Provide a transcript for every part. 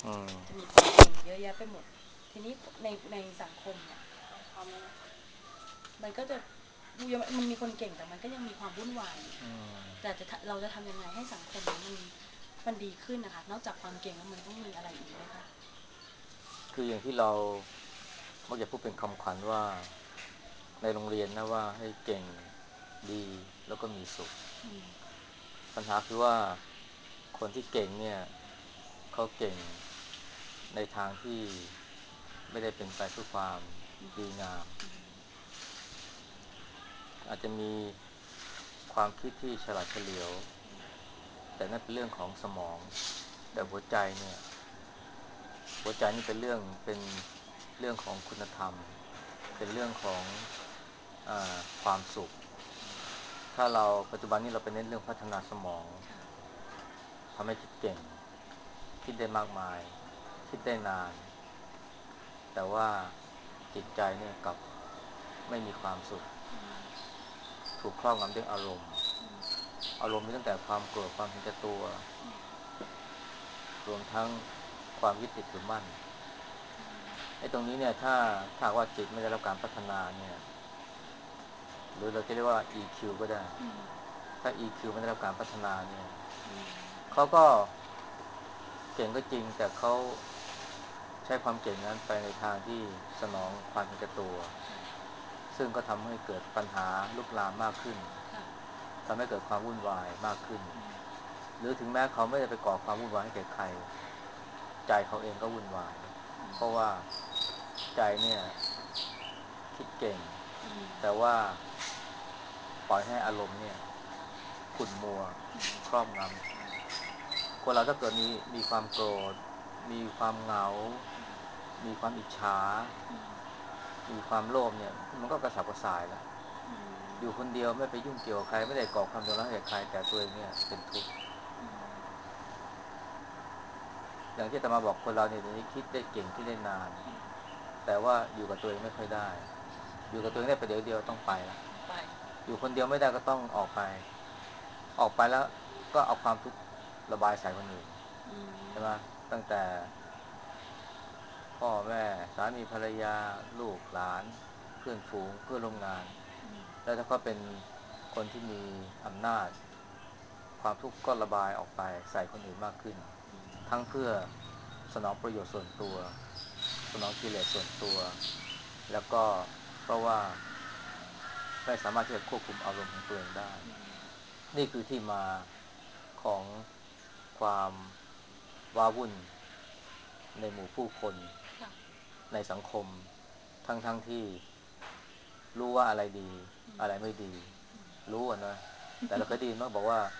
อืมจะมีคนเก่งเยอะแยะไปหมดทีนี้ในสังคมเนี่ยพร้อมแล้วนะมันก็จะมันมีคนเก่งแต่มันก็ยังมีความวุ่นวายอยู่แต่เราจะทำยังไงให้สังคมมันดีขึ้นนะคะนอกจากความเก่งแล้วมันต้องมีอะไรอีกไหมคะคืออย่างที่เรามักจะพูดเป็นคำขวัญว่าในโรงเรียนนะว่าให้เก่งดีแล้วก็มีสุขปัญหาคือว่าคนที่เก่งเนี่ยเขาเก่งในทางที่ไม่ได้เป็นไปเพื่อความดีงามอาจจะมีความคิดที่ฉลาดเฉลียวแต่นั่นเป็นเรื่องของสมองแต่หัวใจนี่เป็นเรื่องของคุณธรรมเป็นเรื่องของความสุขถ้าเราปัจจุบันนี้เราไปเน้นเรื่องพัฒนาสมองทำให้คิดเก่งคิดได้มากมายคิดได้นานแต่ว่าจิตใจเนี่ยกลับไม่มีความสุขถูกครอบงำด้วยอารมณ์มีตั้งแต่ความโกรธความเห็นแก่ตัวรวมทั้งความยึดติดถือมั่นไอ้ตรงนี้เนี่ยถ้าว่าจิตไม่ได้รับการพัฒนาเนี่ยหรือเราจะเรียกว่า EQ ก็ได้ถ้า EQ ไม่ได้รับการพัฒนาเนี่ยเขาก็เก่งก็จริงแต่เขาใช้ความเก่งนั้นไปในทางที่สนองความเห็นแก่ตัวซึ่งก็ทำให้เกิดปัญหาลุกลามมากขึ้นทำให้เกิดความวุ่นวายมากขึ้นหรือถึงแม้เขาไม่ได้ไปก่อความวุ่นวายให้แก่ใครใจเขาเองก็วุ่นวายเพราะว่าใจเนี่ยคิดเก่งแต่ว่าปล่อยให้อารมณ์เนี่ยขุ่นมัวครอบงำคนเราถ้าเกิดมีความโกรธมีความเหงามีความอิจฉามีความโลภเนี่ยมันก็กระสับกระส่ายแล้วอยู่คนเดียวไม่ไปยุ่งเกี่ยวกับใครไม่ได้ก่อความเดือดร้อนให้กับใครแต่ตัวเองเนี่ยเป็นทุกข์อย่างที่อาตมาบอกคนเราเนี่ยเดี๋ยวนี้คิดได้เก่งคิดได้นานแต่ว่าอยู่กับตัวเองไม่ค่อยได้อยู่กับตัวเองได้ประเดี๋ยวเดียวต้องไปแล้วอยู่คนเดียวไม่ได้ก็ต้องออกไปแล้วก็เอาความทุกข์ระบายใส่คนอื่นใช่ไหมตั้งแต่พ่อแม่สามีภรรยาลูกหลานเพื่อนฝูงเพื่อนร่วมงานแล้วถ้าเขาเป็นคนที่มีอำนาจความทุกข์ก็ระบายออกไปใส่คนอื่นมากขึ้นทั้งเพื่อสนองประโยชน์ส่วนตัวสนองกิเลสส่วนตัวแล้วก็เพราะว่าไม่สามารถที่จะควบคุมอารมณ์ของตัวเองได้นี่คือที่มาของความว้าวุ่นในหมู่ผู้คนในสังคมทั้งที่รู้ว่าอะไรดีอะไรไม่ดีรู้อ่ะนะแต่เราเคยได้ยินมั้งบอกว่า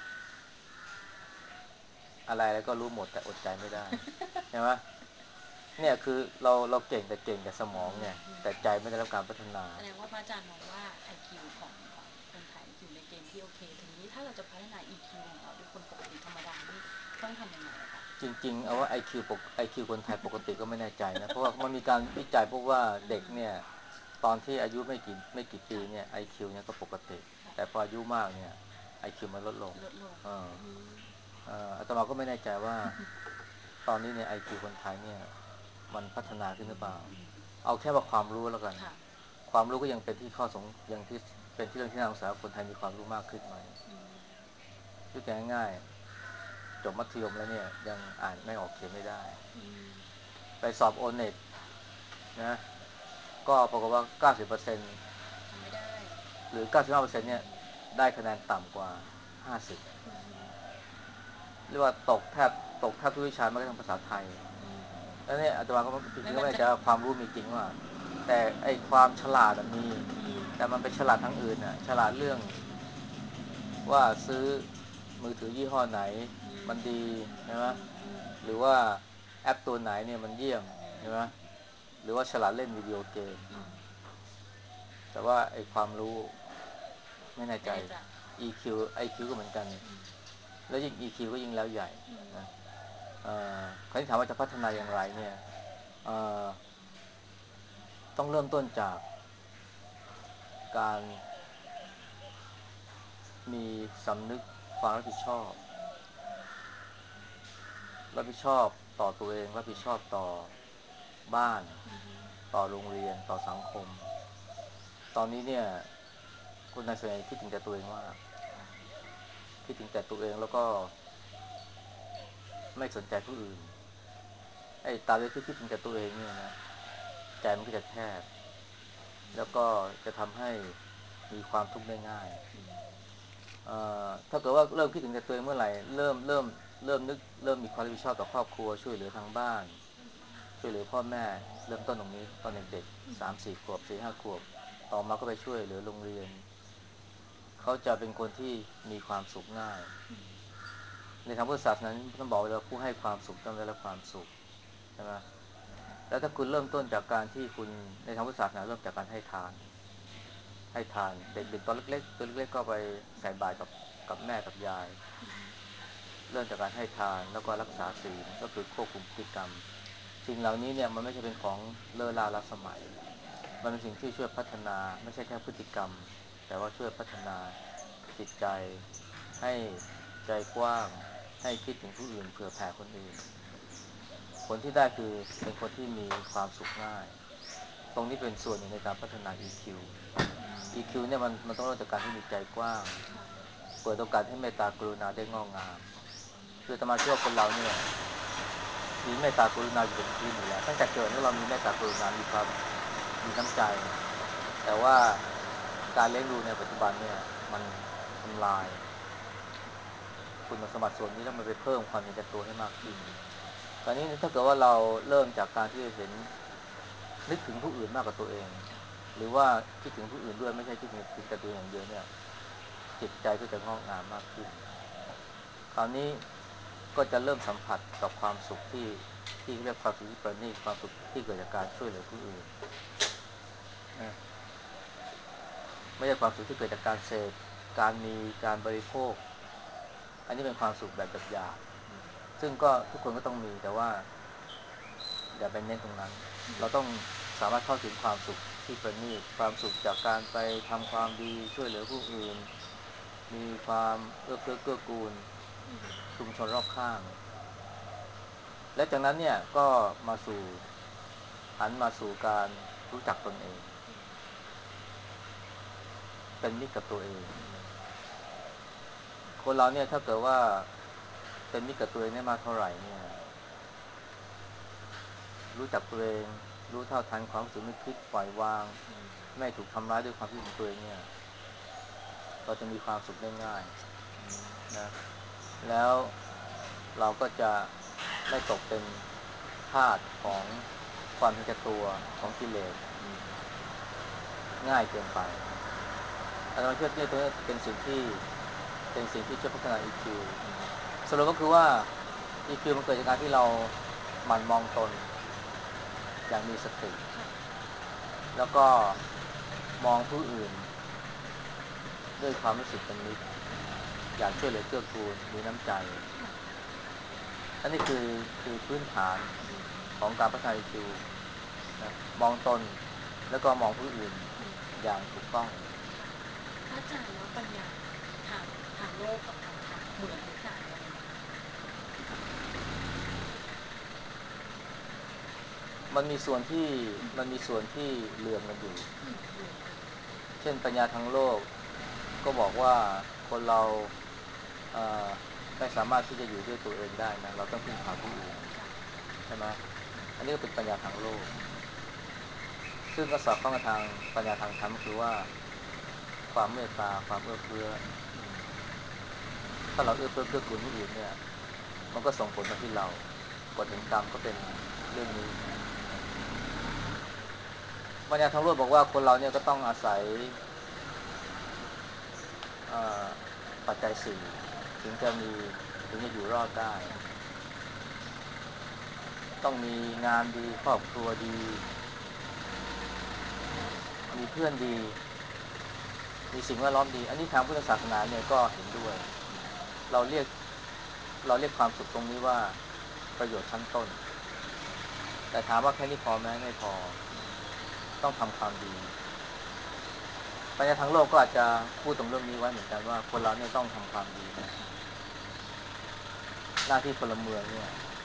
อะไรแล้วก็รู้หมดแต่อดใจไม่ได้ใช่ไหมเนี่ยคือเราเก่งแต่เก่งแต่สมองไงแต่ใจไม่ได้รับการพัฒนาแสดงว่าพระอาจารย์มองว่า IQ ของคนไทยอยู่ในเกณฑ์ที่โอเคทีนี้ถ้าเราจะพัฒนา EQ ของเราเป็นคนปกติธรรมดานี่ต้องทำยังไงอะคะจริงๆเอาว่าไอคิวคนไทยปกติก็ไม่แน่ใจนะเพราะว่ามันมีการวิจัยพบว่าเด็กเนี่ยตอนที่อายุไม่กี่ปีเนี่ยไอคิวเนี่ยก็ปกติแต่พออายุมากเนี่ยไอคิวมันลดลงลดลงเอออาตมาก็ไม่แน่ใจว่าตอนนี้เนี่ยไอคิวคนไทยเนี่ยมันพัฒนาขึ้นหรือเปล่าเอาแค่ว่าความรู้แล้วกันความรู้ก็ยังเป็นที่ข้อสงยังที่เป็นที่เรื่องที่น่าสงสัยว่าคนไทยมีความรู้มากขึ้นไหมยกตัวอย่างง่ายๆจบมัธยมแล้วเนี่ยยังอ่านไม่ออกเขียนไม่ได้ไปสอบโอเน็ตนะก็ปรากฏว่า90% ทำไม่ได้หรือ95%เนี่ยได้คะแนนต่ำกว่า50เรียกว่าตกแทบทุกวิชาแม้กระทั่งภาษาไทยแล้วเนี่ยอาตมาก็จริงๆก็ไม่แน่ใจว่าความรู้มีจริงว่าแต่ไอความฉลาดมีแต่มันไปฉลาดทั้งอื่นน่ะฉลาดเรื่องว่าซื้อมือถือยี่ห้อไหนมันดีใช่ไหมหรือว่าแอปตัวไหนเนี่ยมันเยี่ยมใช่ไหมหรือว่าฉลาดเล่นวิดีโอเกมแต่ว่าไอความรู้ไม่แน่ใจไม่ได้จะ EQ IQ ก็เหมือนกันแล้วยิ่ง EQ ก็ยิ่งแล้วใหญ่นะคราวนี้ถามว่าจะพัฒนาอย่างไรเนี่ยเอ่อต้องเริ่มต้นจากการมีสำนึกความรับผิดชอบรับผิดชอบต่อตัวเองรับผิดชอบต่อบ้านต่อโรงเรียนต่อสังคมตอนนี้เนี่ยคนในส่วนใหญ่คิดถึงแต่ตัวเองมากคิดถึงแต่ตัวเองแล้วก็ไม่สนใจผู้อื่นไอ้ตาเวที่คิดถึงแต่ตัวเองเนี่ยนะใจมันก็จะแคบแล้วก็จะทำให้มีความทุกข์ได้ง่ายถ้าเกิดว่าเริ่มคิดถึงแต่ตัวเองเมื่อไหร่เริ่มนึกเริ่มมีความรับผิดชอบต่อครอบครัวช่วยเหลือทางบ้านช่วยเหลือพ่อแม่เริ่มต้นตรงนี้ตอนเด็กๆ3-4 ขวบ4-5 ขวบต่อมาก็ไปช่วยเหลือโรงเรียนเขาจะเป็นคนที่มีความสุขง่ายในทางพุทธศาสนาท่านบอกเลยว่าผู้ให้ความสุขต้องได้รับความสุขใช่ไหมแล้วถ้าคุณเริ่มต้นจากการที่คุณในทางพุทธศาสนาเริ่มจากการให้ทานเด็กๆตอนเล็กๆตัวเล็กๆก็ไปใส่บาตรกับแม่กับยายเริ่มจากการให้ทานแล้วก็รักษาศีลก็คือควบคุมพฤติกรรมสิ่งเหล่านี้เนี่ยมันไม่ใช่เป็นของเลอล่าล้าสมัยมันเป็นสิ่งที่ช่วยพัฒนาไม่ใช่แค่พฤติกรรมแต่ว่าช่วยพัฒนาจิตใจให้ใจกว้างให้คิดถึงผู้อื่นเผื่อแผ่คนอื่นผลที่ได้คือเป็นคนที่มีความสุขง่ายตรงนี้เป็นส่วนหนึ่งในการพัฒนา EQ EQ เนี่ยมันต้องเริ่มจากการที่มีใจกว้างเปิดโอกาสให้เมตตากรุณาได้งอกงามคืออาตมาเชื่อว่าคนเราเนี่ยมีเมตตากรุณาอยู่เป็นพื้นอยู่แล้วตั้งแต่เกิดเนี่ยเรามีเมตตากรุณามีความมีน้ำใจแต่ว่าการเลี้ยงดูในปัจจุบันเนี่ยมันทำลายคุณสมบัติส่วนนี้แล้วมันไปเพิ่มความเห็นแก่ตัวให้มากขึ้นคราวนี้ถ้าเกิดว่าเราเริ่มจากการที่เห็นนึกถึงผู้อื่นมากกว่าตัวเองหรือว่าคิดถึงผู้อื่นด้วยไม่ใช่คิดถึงแต่ตัวเองอย่างเดียวเนี่ยจิตใจก็จะงอกงามมากขึ้นคราวนี้ก็จะเริ่มสัมผัสกับความสุขที่เรียกความสุขที่ประณีตความสุขที่เกิดจากการช่วยเหลือผู้อื่นนะไม่ใช่ความสุขที่เกิดจากการเสพการมีการบริโภคอันนี้เป็นความสุขแบบหยาบๆซึ่งก็ทุกคนก็ต้องมีแต่ว่าอย่าไปเน้นตรงนั้นเราต้องสามารถเข้าถึงความสุขที่ประณีตความสุขจากการไปทำความดีช่วยเหลือผู้อื่นมีความเอื้อเฟื้อเกื้อกูลชุมชนรอบข้างและจากนั้นเนี่ยก็มาสู่หันมาสู่การรู้จักตนเองเป็นมิตรกับตัวเองคนเราเนี่ยถ้าเกิดว่าเป็นมิตรกับตัวเองได้มากเท่าไหร่เนี่ยรู้จักตัวเองรู้เท่าทันความรู้สึกนึกคิดปล่อยวางไม่ถูกทำร้ายด้วยความคิดของตัวเองเนี่ยเราจะมีความสุขได้ง่ายนะแล้วเราก็จะไม่ตกเป็นทาสของความเห็นแก่ตัวของกิเลสง่ายเกินไปอาจารย์เชื่อเนี่ยตัวนี้เป็นสิ่งที่ช่วยพัฒนา EQ สรุปก็คือว่า EQ มันเกิดจากการที่เราหมั่นมองตนอย่างมีสติแล้วก็มองผู้อื่นด้วยความรู้สึกเป็นมิตรอยากช่วยเหลือเกื้อกูลมีน้ำใจอันนี้คือพื้นฐานของการพัฒนา EQ นะมองตนแล้วก็มองผู้อื่นอย่างถูกต้องพระอาจารย์แล้วปัญญาทางทางโลกกับทางธรรมเหมือนหรือต่างกันยังไงมันมีส่วนที่มันมีส่วนที่เหลื่อมกันอยู่เช่นปัญญาทางโลกก็บอกว่าคนเราเอ่อไม่สามารถที่จะอยู่ด้วยตัวเองได้นะเราต้องพึ่งพาผู้อื่นใช่ไหมอันนี้ก็เป็นปัญญาทางโลกซึ่งก็สอดคล้องกับทางปัญญาทางธรรมก็คือว่าความเมตตาความเอื้อเฟื้อถ้าเราเอื้อเฟื้อเกื้อกูลผู้อื่นเนี่ยมันก็ส่งผลมาที่เรากฎแห่งกรรมก็เป็นเรื่องนี้ปัญญาทางโลกบอกว่าคนเราเนี่ยก็ต้องอาศัยเอ่อปัจจัยสี่ถึงจะมีถึงจะอยู่รอดได้ต้องมีงานดีครอบครัวดีมีเพื่อนดีมีสิ่งแวดล้อมดีอันนี้ทางพุทธศาสนาเนี่ยก็เห็นด้วยเราเรียกเราเรียกความสุขตรงนี้ว่าประโยชน์ชั้นต้นแต่ถามว่าแค่นี้พอไหมไม่พอต้องทำความดีปัญญาทางโลกก็อาจจะพูดตรงเรื่องนี้ไว้เหมือนกันว่าคนเราเนี่ยต้องทำความดีนะหน้าที่พลเมืองเนี่ย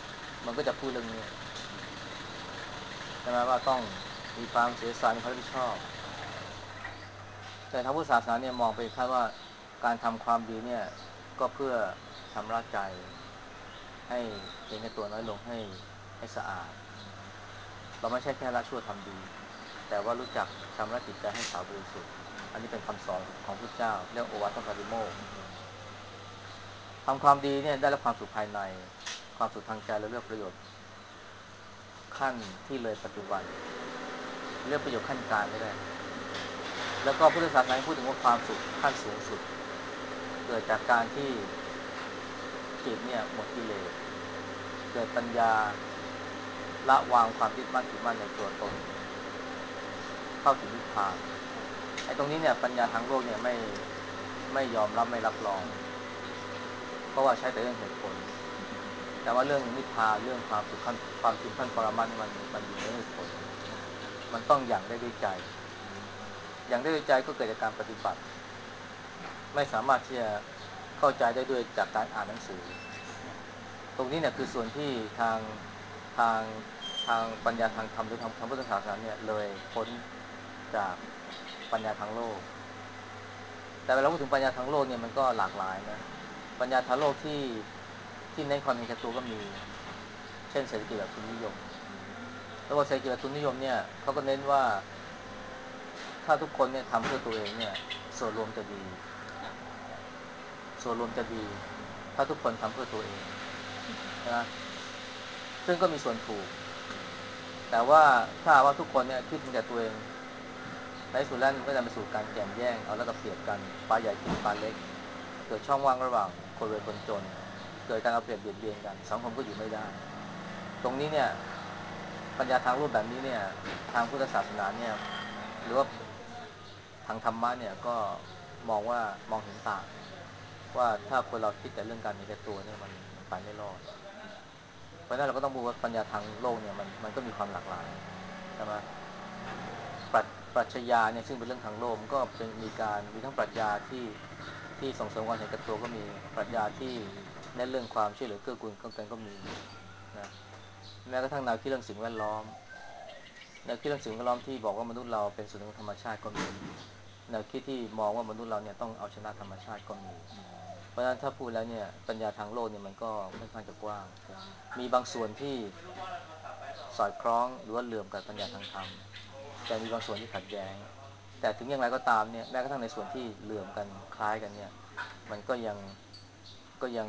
มันก็จะพูดเรื่องนี้ใช่ไหมว่าต้องมีความเสียสละมีความรับผิดชอบแต่ทางพุทธศาสนาเนี่ยมองไปคาดว่าการทำความดีเนี่ยก็เพื่อชำระใจให้เห็นแก่ตัวน้อยลงให้สะอาดเราไม่ใช่แค่ละชั่วทำดีแต่ว่ารู้จักชำระจิตใจให้ขาวบริสุทธิ์อันนี้เป็นคำสอนของพระเจ้าเรียกโอวาทปาติโมกข์ทำความดีเนี่ยได้รับความสุขภายในความสุขทางใจและเลือกประโยชน์ขั้นที่เลยปัจจุบันเลือกประโยชน์ขั้นกลางก็ได้แล้วก็พุทธศาสนาพูดถึงว่าความสุขขั้นสูงสุดเกิดจากการที่จิตเนี่ยหมดกิเลสเกิดปัญญาละวางความยึดมั่นถือมั่นในตัวตนเข้าถึงนิพพานไอ้ตรงนี้เนี่ยปัญญาทางโลกเนี่ยไม่ยอมรับไม่รับรองเพราะว่าใช้แต่เรื่องเหตุผลแต่ว่าเรื่องนิพพานเรื่องความสุขขั้นความสุขขั้นปรมัตถ์มันอยู่ในเหตุผลมันต้องอย่างได้ด้วยใจอย่างได้ด้วยใจก็เกิดจากการปฏิบัติไม่สามารถที่จะเข้าใจได้ด้วยจากการอ่านหนังสือตรงนี้เนี่ยคือส่วนที่ทางทางปัญญาทางธรรมหรือทางพุทธศาสนาเนี่ยเลยพ้นจากปัญญาทางโลกแต่เวลาพูดถึงปัญญาทางโลกเนี่ยมันก็หลากหลายนะปัญญาทางโลกที่เน้นความเห็นแก่ตัวก็มีเช่นเศรษฐกิจแบบทุนนิยมแล้วว่าเศรษฐกิจแบบทุนนิยมเนี่ยเขาก็เน้นว่าถ้าทุกคนเนี่ยทำเพื่อตัวเองเนี่ยส่วนรวมจะดีส่วนรวมจะดีถ้าทุกคนทำเพื่อตัวเองนะซึ่งก็มีส่วนถูกแต่ว่าถ้าว่าทุกคนเนี่ยคิดถึงแต่ตัวเองในสุดแล้วมันก็จะไปสู่การแข่งแย่งเอาแล้วก็เปรียบกันปลาใหญ่กินปลาเล็กเกิดช่องว่างระหว่างคนรวยคนจนเกิดการเอาเปรียบเบียดเบียนกันสังคมก็อยู่ไม่ได้ตรงนี้เนี่ยปัญญาทางรูปแบบนี้เนี่ยทางพุทธศาสนาเนี่ยหรือว่าทางธรรมะเนี่ยก็มองเห็นต่างว่าถ้าคนเราคิดแต่เรื่องการเห็นแก่ตัวเนี่ยมันไปไม่รอดเพราะนั้นเราก็ต้องพูดว่าปัญญาทางโลกเนี่ยมันก็มีความหลากหลายใช่ไหมปรัชญาเนี่ยซึ่งเป็นเรื่องทางโลกมันก็เป็นมีทั้งปรัชญาที่ส่งเสริมความเห็นแก่ตัวก็มีปรัชญาที่เน้นเรื่องความช่วยเหลือเกื้อกูลกันก็มีนะแม้กระทั่งแนวคิดเรื่องสิ่งแวดล้อมแนวคิดเรื่องสิ่งแวดล้อมที่บอกว่ามนุษย์เราเป็นส่วนหนึ่งของธรรมชาติก็มีแนวคิดที่มองว่ามนุษย์เราเนี่ยต้องเอาชนะธรรมชาติก็มีเพราะฉะนั้นถ้าพูดแล้วเนี่ยปัญญาทางโลกเนี่ยมันก็ค่อนข้างจะกว้างมีบางส่วนที่สอดคล้องหรือว่าเหลื่อมกับปัญญาทางธรรมแต่มีบางส่วนที่ขัดแย้งแต่ถึงอย่างไรก็ตามเนี่ยแม้กระทั่งในส่วนที่เหลื่อมกันคล้ายกันเนี่ยมันก็ยัง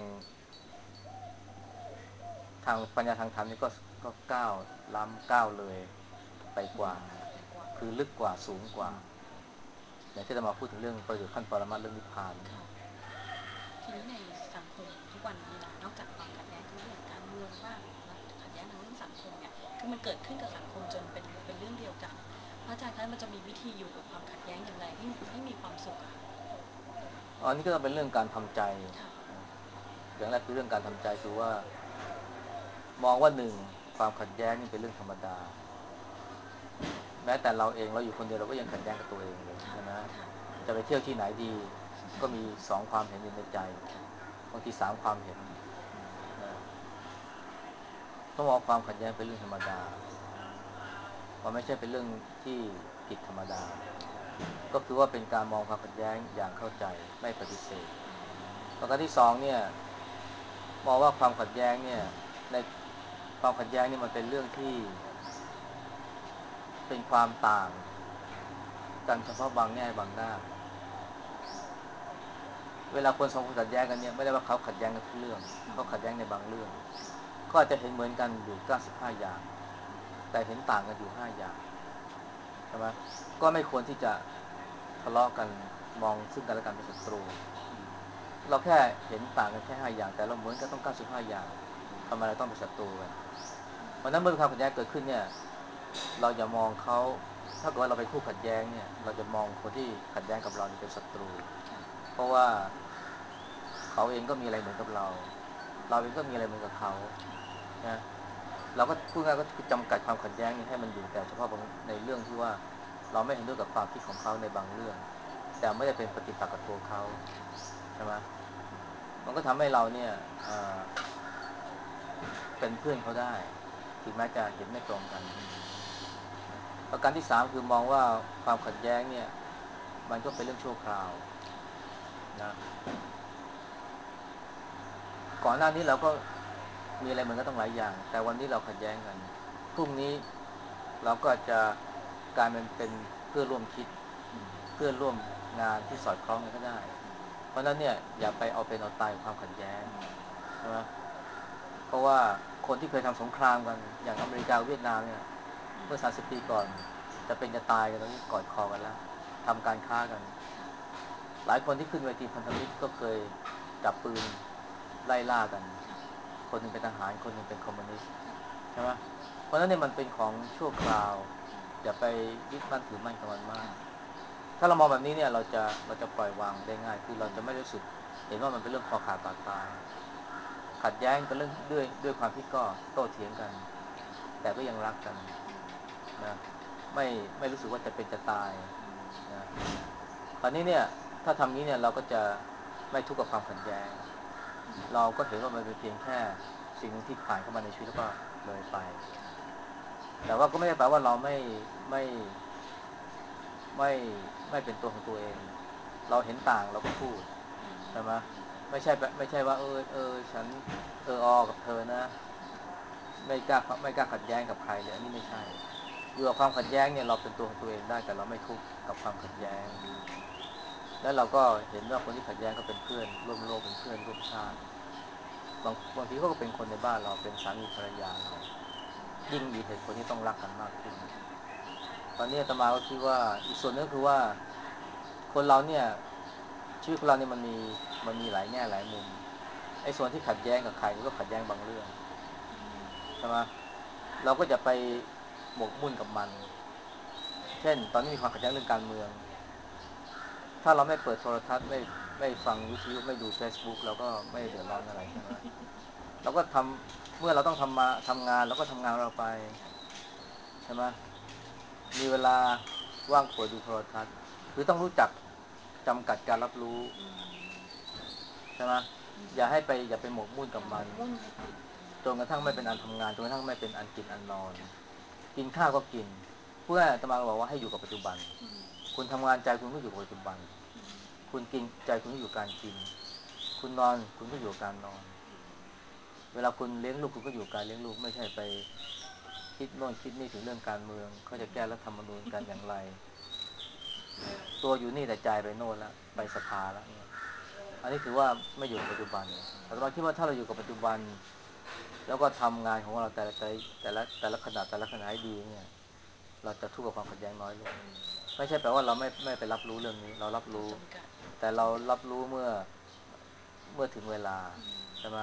ทางปัญญาทางธรรมนี่ก็ก้าวล้ำก้าวเลยไปกว่าคือลึกกว่าสูงกว่าอย่างที่เรามาพูดถึงเรื่องประโยชน์ขั้นปรมัตถ์เรื่องนิพพานทีนี้ในสังคมทุกวันนี้นะนอกจากความขัดแย้งทั้งเรื่องการเมืองบ้างแล้วขัดแย้งทั้งเรื่องสังคมเนี่ยคือมันเกิดขึ้นกับสังคมจนเป็นเรื่องเดียวกันพระอาจารย์คะมันจะมีวิธีอยู่กับความขัดแย้งอย่างไรให้มีความสุขอะอันนี้ก็ต้องเป็นเรื่องการทำใจอย่างแรกคือเรื่องการทำใจคือว่ามองว่าหนึ่งความขัดแย้งนี่เป็นเรื่องธรรมดาแม้แต่เราเองเราอยู่คนเดียวเราก็ยังขัดแย้งกับตัวเองเลยใช่ไหมจะไปเที่ยวที่ไหนดีก็มีสองความเห็นอยู่ในใจบางทีสามความเห็นนะต้องมองความขัดแย้งเป็นเรื่องธรรมดามันไม่ใช่เป็นเรื่องที่ผิดธรรมดาก็คือว่าเป็นการมองความขัดแย้งอย่างเข้าใจไม่ปฏิเสธประการที่สองเนี่ยมองว่าความขัดแย้งเนี่ยในความขัดแย้งนี่มันเป็นเรื่องที่เป็นความต่างกันเฉพาะบางแง่บางด้านเวลาคนสองคนขัดแย้งกันเนี่ยไม่ได้ว่าเขาขัดแย้งกันทุกเรื่องเขาขัดแย้งในบางเรื่องก็อาจจะเห็นเหมือนกันอยู่95อย่างแต่เห็นต่างกันอยู่5อย่างใช่ไหมก็ไม่ควรที่จะทะเลาะกันมองซึ่งกันและกันเป็นศัตรูเราแค่เห็นต่างกันแค่5อย่างแต่เราเหมือนกันต้อง95อย่างทำไมเราต้องเป็นศัตรูกันเพราะนั้นเมื่อความขัดแย้งเกิดขึ้นเนี่ยเราอย่ามองเขาถ้าเกิดว่าเราเป็นคู่ขัดแย้งเนี่ยเราจะมองคนที่ขัดแย้งกับเราเป็นศัตรูเพราะว่าเขาเองก็มีอะไรเหมือนกับเราเองก็มีอะไรเหมือนกับเขานะเราก็พูดง่ายก็คือจำกัดความขัดแย้งนี้ให้มันอยู่แต่เฉพาะในเรื่องที่ว่าเราไม่เห็นด้วยกับความคิดของเขาในบางเรื่องแต่ไม่ได้เป็นปฏิปักษ์กับตัวเขาใช่ไหมมันก็ทำให้เราเนี่ยเป็นเพื่อนเขาได้ถึงแม้จะเห็นไม่ตรงกันประการที่สามคือมองว่าความขัดแย้งเนี่ยมันก็เป็นเรื่องชั่วคราวนะก่อนหน้านี้เราก็มีอะไรเหมือนกันต้องหลายอย่างแต่วันนี้เราขัดแย้งกันพรุ่งนี้เราก็จะกลายเป็นเพื่อนร่วมคิดเพื่อนร่วมงานที่สอดคล้องกันก็ได้เพราะนั้นเนี่ยอย่าไปเอาเป็นเอาตายกับความขัดแย้งใช่ไหมเพราะว่าคนที่เคยทำสงครามกันอย่างอเมริกาเวียดนามเนี่ยเมื่อ30 ปีก่อนจะเป็นจะตายกันตอนนี้กอดคอกันแล้วทำการค้ากันหลายคนที่ขึ้นเวทีพันธมิตรก็เคยจับปืนไล่ล่ากันคนหนึ่งเป็นทหารคนหนึ่งเป็นคอมมิวนิสต์ใช่ไหมเพราะฉะนั้นเนี่ยมันเป็นของชั่วคราวอย่าไปยึดมั่นถือมั่นกับมันมากถ้าเรามองแบบนี้เนี่ยเราจะปล่อยวางได้ง่ายคือเราจะไม่รู้สึกเห็นว่ามันเป็นเรื่องคอขาดบาดตายขัดแย้งกันเรื่องด้วยความที่ก็โต้เถียงกันแต่ก็ยังรักกันนะไม่ไม่รู้สึกว่าจะเป็นจะตายนะคราวนี้เนี่ยถ้าทำนี้เนี่ยเราก็จะไม่ทุกข์กับความขัดแย้งเราก็เห็นว่ามันเป็นเพียงแค่สิ่งที่ผ่านเข้ามาในชีวิตแล้วก็เลยไปแต่ว่าก็ไม่ได้แปลว่าเราไม่ไม่ไม่เป็นตัวของตัวเองเราเห็นต่างเราก็พูดใช่ไหมไม่ใช่ว่าฉันกับเธอนะไม่กล้าขัดแย้งกับใครเลยอันนี้ไม่ใช่อยู่กับความขัดแย้งเนี่ยเราเป็นตัวของตัวเองได้แต่เราไม่ทุกข์กับความขัดแย้งแล้วเราก็เห็นว่าคนที่ขัดแย้งก็เป็นเพื่อนร่วมโลกเป็นเพื่อนร่วมชาติบางทีก็เป็นคนในบ้านเราเป็นสามีภรรยาเรายิ่งมีเหตุผลที่ต้องรักกันมากขึ้นตอนนี้อาตมาก็คิดว่าอีกส่วนนึงคือว่าคนเราเนี่ยชีวิตของเราเนี่ยมันมีหลายแง่หลายมุมไอ้ส่วนที่ขัดแย้งกับใครก็ขัดแย้งบางเรื่องใช่ไหมเราก็จะไปหมกมุ่นกับมันเช่นตอนนี้มีความขัดแย้งเรื่องการเมืองถ้าเราไม่เปิดโทรทัศน์ไม่ฟังวิทยุไม่ดู Facebook เราก็ไม่เดือดร้อนอะไรใช่ไหมเราก็เมื่อเราต้องทำงานเราก็ทำงานเราไปใช่ไหมมีเวลาว่างเปิดดูโทรทัศน์คือต้องรู้จักจำกัดการรับรู้ใช่ไหมอย่าไปหมกมุ่นกับมันจนกระทั่งไม่เป็นอันทำงานจนกระทั่งไม่เป็นอันกินอันนอนกินข้าวก็กินเพื่ออาตมาบอกว่าให้อยู่กับปัจจุบันคุณทำงานใจคุณก็อยู่กับปัจจุบันคุณกินใจคุณก็อยู่การกินคุณนอนคุณก็อยู่กับการนอนเวลาคุณเลี้ยงลูกคุณก็อยู่กับการเลี้ยงลูกไม่ใช่ไปคิดโน่นคิดนี่ถึงเรื่องการเมืองเขาจะแก้รัฐธรรมนูญกันอย่างไรตัวอยู่นี่แต่ใจไปโน่นแล้วไปสภาแล้วเนี่ยอันนี้ถือว่าไม่อยู่กับปัจจุบันแต่ตอนที่ว่าถ้าเราอยู่กับปัจจุบันแล้วก็ทำงานของเราแต่ละขณะให้ดีเนี่ยเราจะทุกข์กับความขัดแย้งน้อยลงไม่ใช่แปลว่าเราไม่ไปรับรู้เรื่องนี้เรารับรู้แต่เรารับรู้เมื่อถึงเวลาใช่ไหม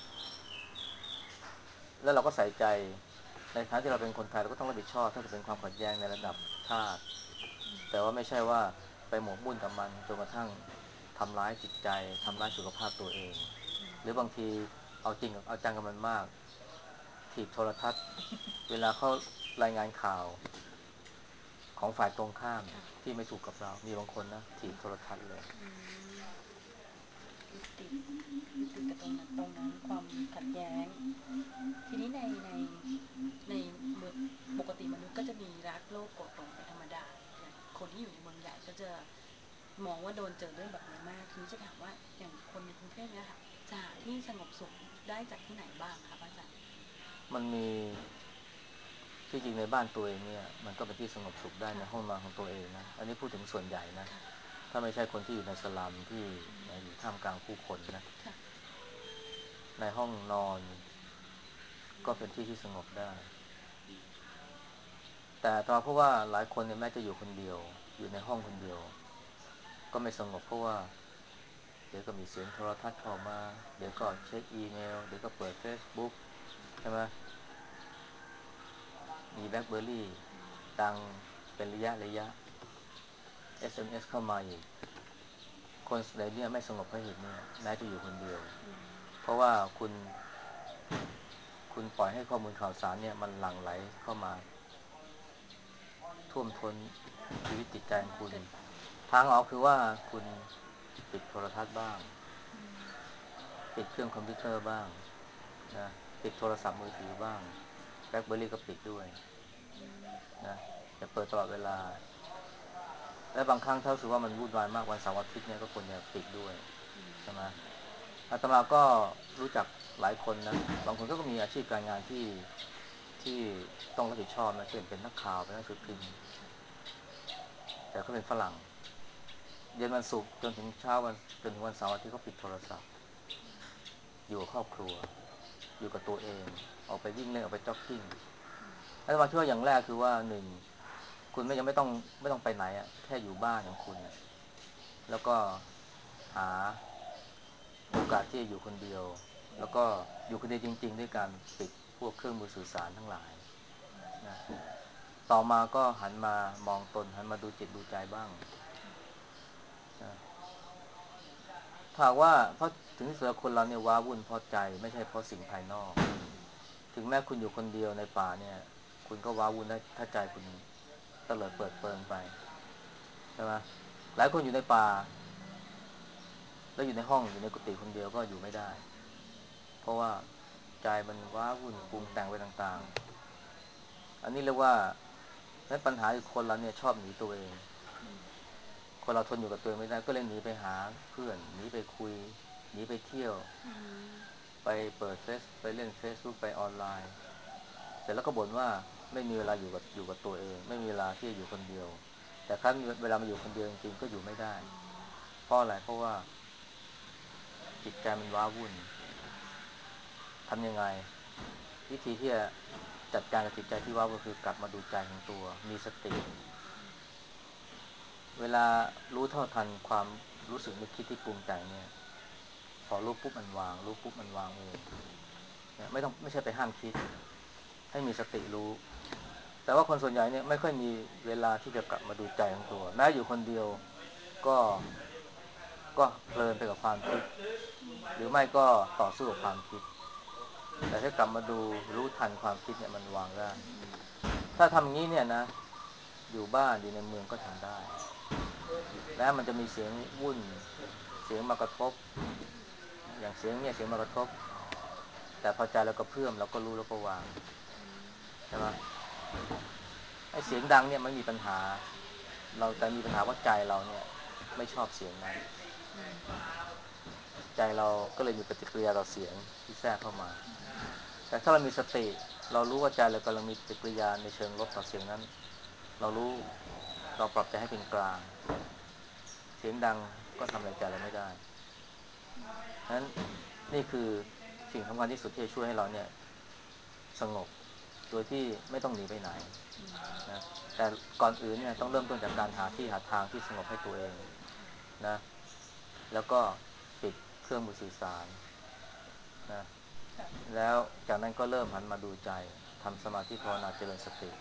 แล้วเราก็ใส่ใจในฐานะที่เราเป็นคนไทยเราก็ต้องรับผิดชอบถ้าจะเป็นความขัดแย้งในระดับชาติแต่ว่าไม่ใช่ว่าไปหมกมุ่นกับมันจนกระทั่งทำร้ายจิตใจทำร้ายสุขภาพตัวเองหรือบางทีเอาจริงเอาจังกับมันมากถีบโทรทัศน์เวลาเขารายงานข่าวของฝ่ายตรงข้ามที่ไม่ถูกกับเรามีบางคนนะถีบโทรทัศน์เลยยึดติดกับตรงนั้นความขัดแย้งทีนี้ในเมืองปกติมนุษย์ก็จะมีรักโลภโกรธหลงเป็นธรรมดาอย่างคนที่อยู่ในเมืองใหญ่ก็จะมองว่าโดนเจอเรื่องแบบนี้มากทีนี้จะถามว่าอย่างคนในกรุงเทพเนี่ยค่ะจะหาที่สงบสุขได้จากที่ไหนบ้างคะอาจารย์มันมีที่จริงในบ้านตัวเองเนี่ยมันก็เป็นที่สงบสุขได้ในห้องนอนของตัวเองนะอันนี้พูดถึงส่วนใหญ่นะถ้าไม่ใช่คนที่อยู่ในสลัมที่อยู่ท่ามกลางผู้คนนะในห้องนอนก็เป็นที่ที่สงบได้แต่ตอนเพราะว่าหลายคนเนี่ยแม้จะอยู่คนเดียวอยู่ในห้องคนเดียวก็ไม่สงบเพราะว่าเดี๋ยวก็มีเสียงโทรทัศน์เข้ามาเดี๋ยวก็เช็คอีเมลเดี๋ยวก็เปิด Facebook ใช่ไหมมีแบล็คเบอร์รี่ดังเป็นระยะ SMS เข้ามาอีกคนส่วนใหญ่เนี่ยไม่สงบเพราะเหตุนี้แม้จะอยู่คนเดียวเพราะว่าคุณปล่อยให้ข้อมูลข่าวสารเนี่ยมันหลั่งไหลเข้ามาท่วมท้นชีวิตจิตใจของคุณทางออกคือว่าคุณปิดโทรทัศน์บ้างปิดเครื่องคอมพิวเตอร์บ้างนะปิดโทรศัพท์มือถือบ้างแบล็คเบอร์รี่ก็ปิดด้วยนะอย่าเปิดตลอดเวลาและบางครั้งถ้ารู้สึกว่ามันวุ่นวายมากวันเสาร์อาทิตย์เนี่ยก็ควรจะปิดด้วยใช่ไหมอาตมาก็รู้จักหลายคนนะบางคนก็มีอาชีพการงานที่ต้องรับผิดชอบนะเช่นเป็นนักข่าวเป็นนักสืบพิมพ์แต่เขาเป็นฝรั่งเย็นวันศุกร์จนถึงเช้าวันจนถึงวันเสาร์อาทิตย์เขาปิดโทรศัพท์อยู่กับครอบครัวอยู่กับตัวเองออกไปวิ่งเล่นออกไปจ็อกกิ้งแล้วมาคิดว่าอย่างแรกคือว่าหนึ่งคุณไม่ยังไม่ต้องไปไหนอ่ะแค่อยู่บ้านของคุณแล้วก็หาโอกาสที่จะอยู่คนเดียวแล้วก็อยู่คนเดียวจริงๆด้วยการปิดพวกเครื่องมือสื่อสารทั้งหลายนะต่อมาก็หันมามองตนหันมาดูจิตดูใจบ้างนะถ้าว่าเพราะถึงที่สุดคนเราเนี่ยว้าวุ่นเพราะใจไม่ใช่เพราะสิ่งภายนอกถึงแม้คุณอยู่คนเดียวในป่าเนี่ยคุณก็ว้าวุ่นได้ถ้าใจคุณเตลิดเปิดเปิงไปใช่ไหมหลายคนอยู่ในป่าแล้วอยู่ในห้องอยู่ในกุฏิคนเดียวก็อยู่ไม่ได้เพราะว่าใจมันว้าวุ่นปรุงแต่งไปต่างๆอันนี้เรียกว่าปัญหาคือคนเราเนี่ยชอบหนีตัวเองคนเราทนอยู่กับตัวเองไม่ได้ก็เลยหนีไปหาเพื่อนหนีไปคุยหนีไปเที่ยวไปเปิดไปเล่น Facebook ไปออนไลน์เสร็จแล้วก็บ่นว่าไม่มีเวลาอยู่กับตัวเองไม่มีเวลาที่จะอยู่คนเดียวแต่ครั้งเวลามาอยู่คนเดียวจริงๆก็อยู่ไม่ได้เพราะอะไรเพราะว่าจิตใจมันว้าวุ่นทำยังไงวิธีที่จะจัดการกับจิตใจที่ว้าวุ่นคือกลับมาดูใจของตัวมีสติเวลารู้เท่าทันความรู้สึกนึกคิดที่ปรุงแต่งเนี่ยพอรู้ปุ๊บมันวางรู้ปุ๊บมันวางเองเนี่ยไม่ใช่ไปห้ามคิดให้มีสติรู้แต่ว่าคนส่วนใหญ่เนี่ยไม่ค่อยมีเวลาที่จะกลับมาดูใจของตัวแม้อยู่คนเดียวก็ก็เพลินไปกับความคิดหรือไม่ก็ต่อสู้กับความคิดแต่ถ้ากลับมาดูรู้ทันความคิดเนี่ยมันวางได้ถ้าทำอย่างนี้เนี่ยนะอยู่บ้านอยู่ในเมืองก็ทำได้แล้วมันจะมีเสียงวุ่นเสียงมากระทบอย่างเสียงเนี่ยเสียงมากระทบแต่พอใจเราก็เพิ่มเราก็รู้แล้วก็วางใช่ไหมไอ้เสียงดังเนี่ยไม่มีปัญหาเราแต่มีปัญหาว่าใจเราเนี่ยไม่ชอบเสียงนั้นใจเราก็เลยมีปฏิกิริยาต่อเสียงที่แทรกเข้ามาแต่ถ้าเรามีสติเรารู้ว่าใจเรากำลังมีปฏิกิริยาในเชิงลบต่อเสียงนั้นเรารู้เราปรับใจให้เป็นกลางเสียงดังก็ทำอะไรใจเราไม่ได้ฉะนั้นนี่คือสิ่งสำคัญที่สุดที่จะช่วยให้เราเนี่ยสงบโดยที่ไม่ต้องหนีไปไหนนะแต่ก่อนอื่นเนี่ยต้องเริ่มต้นจากการหาที่หาทางที่สงบให้ตัวเองนะแล้วก็ปิดเครื่องมือสื่อสารนะแล้วจากนั้นก็เริ่มหันมาดูใจทำสมาธิภาวนาเจริญสติ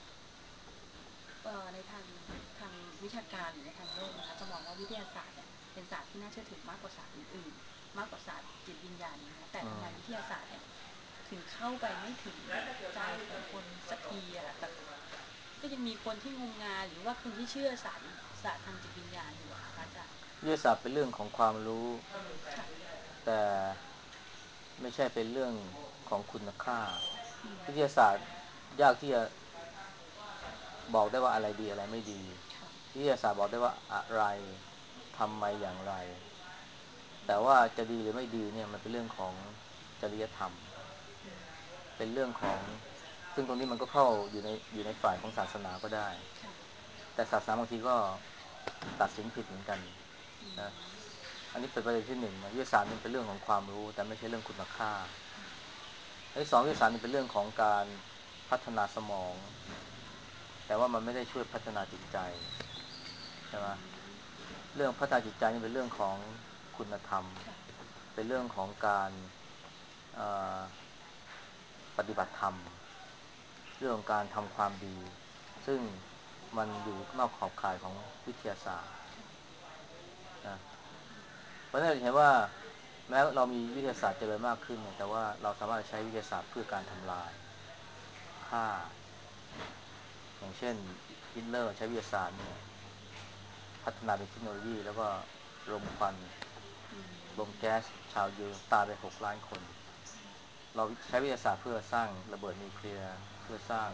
ในทางวิชาการหรือในทางโลกนะคะจะมองว่าวิทยาศาสตร์เนี่ยเป็นศาสตร์ที่น่าเชื่อถือมากกว่าศาสตร์อื่นๆมากกว่าศาสตร์จิตวิญญาณอย่างเงี้ยแต่ทำไมวิทยาศาสตร์เนี่ยถึงเข้าไปไม่ถึงใจของคนสักทีอะค่ะแบบก็ยังมีคนที่งมงายหรือว่าคนที่เชื่อศาสตร์ทางจิตวิญญาณอยู่อะค่ะพระอาจารย์วิทยาศาสตร์เป็นเรื่องของความรู้แต่ไม่ใช่เป็นเรื่องของคุณค่าวิทยาศาสตร์ยากที่จะบอกได้ว่าอะไรดีอะไรไม่ดีวิทยาศาสตร์บอกได้ว่าอะไรทำไมอย่างไรแต่ว่าจะดีหรือไม่ดีเนี่ยมันเป็นเรื่องของจริยธรรมเป็นเรื่องของซึ่งตรงนี้มันก็เข้าอยู่ในฝ่ายของศาสนาก็ได้แต่ศาสนาบางทีก็ตัดสินผิดเหมือนกันนะอันนี้เป็นประเด็นที่หนึ่งนะวิทยาศาสตร์มันเป็นเรื่องของความรู้แต่ไม่ใช่เรื่องคุณค่าอันที่สองวิทยาศาสตร์เป็นเรื่องของการพัฒนาสมองแต่ว่ามันไม่ได้ช่วยพัฒนาจิตใจใช่ไหมเรื่องพัฒนาจิตใจนี่เป็นเรื่องของคุณธรรมเป็นเรื่องของการปฏิบัติธรรมเรื่องของการทำความดีซึ่งมันอยู่นอกขอบข่ายของวิทยาศาสตร์นะเพราะฉะนั้นเห็นว่าแม้เรามีวิทยาศาสตร์เจริญมากขึ้นเนี่ยแต่ว่าเราสามารถใช้วิทยาศาสตร์เพื่อการทำลายฆ่าอย่างเช่นฮิตเลอร์ใช้วิทยาศาสตร์เนี่ยพัฒนาเป็นเทคโนโลยีแล้วก็รมควันรมแก๊สชาวยิวตายไป6 ล้านคนเราใช้วิทยาศาสตร์เพื่อสร้างระเบิดนิวเคลียร์เพื่อสร้าง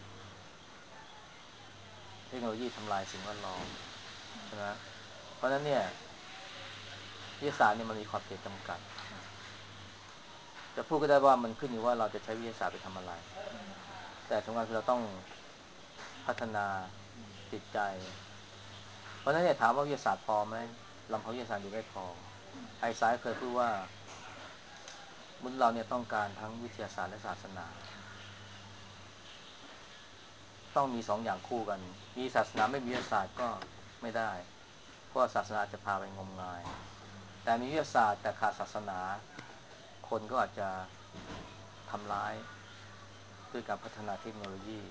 เทคโนโลยีทำลายสิ่งแวดล้อมใช่ไหมเพราะฉะนั้นเนี่ยวิทยาศาสตร์เนี่ยมันมีขอบเขตจำกัดจะพูดก็ได้ว่ามันขึ้นอยู่ว่าเราจะใช้วิทยาศาสตร์ไปทำอะไรแต่สำคัญคือเราต้องพัฒนาจิตใจเพราะฉะนั้นเนี่ยถามว่าวิทยาศาสตร์พอไหมลำพังวิทยาศาสตร์อยู่ไม่พอไอน์สไตน์เคยพูดว่ามนุษย์เราเนี่ยต้องการทั้งวิทยาศาสตร์และศาสนาต้องมีสองอย่างคู่กันมีศาสนาไม่มีวิทยาศาสตร์ก็ไม่ได้เพราะศาสนาจะพาไปงมงายแต่มีวิทยาศาสตร์แต่ขาดศาสนาคนก็อาจจะทำร้ายด้วยการพัฒนาเทคโนโลยี